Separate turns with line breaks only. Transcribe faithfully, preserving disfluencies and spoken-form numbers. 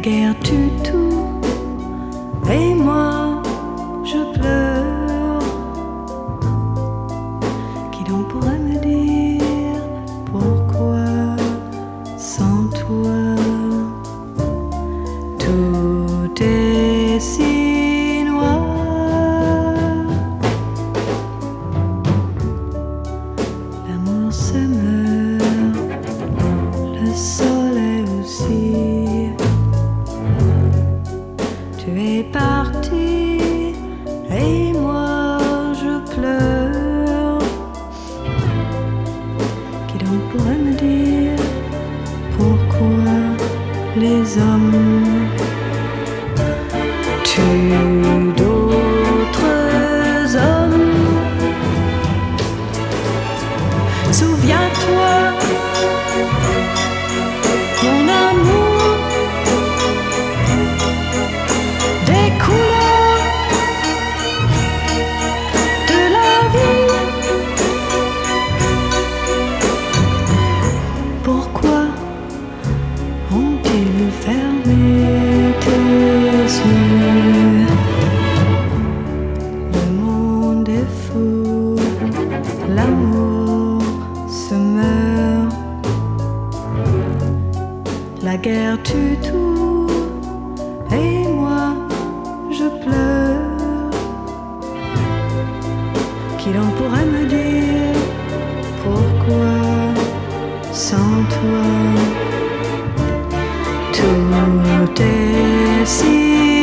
guerre tue tout, et moi je pleure. Qui donc pourrait me dire pourquoi sans toi tout est si noir? L'amour se meurt, le soleil aussi. Tu es parti et moi je pleure. Qui donc pourrait me dire pourquoi les hommes tuent d'autres hommes? Souviens-toi, mon amour, des couleurs de la vie. Pourquoi ont-ils fermé tes yeux? Le monde est fou, l'amour se meurt, la guerre tue tout, et moi je pleure. Qui donc pourrait me dire pourquoi sans toi tout est si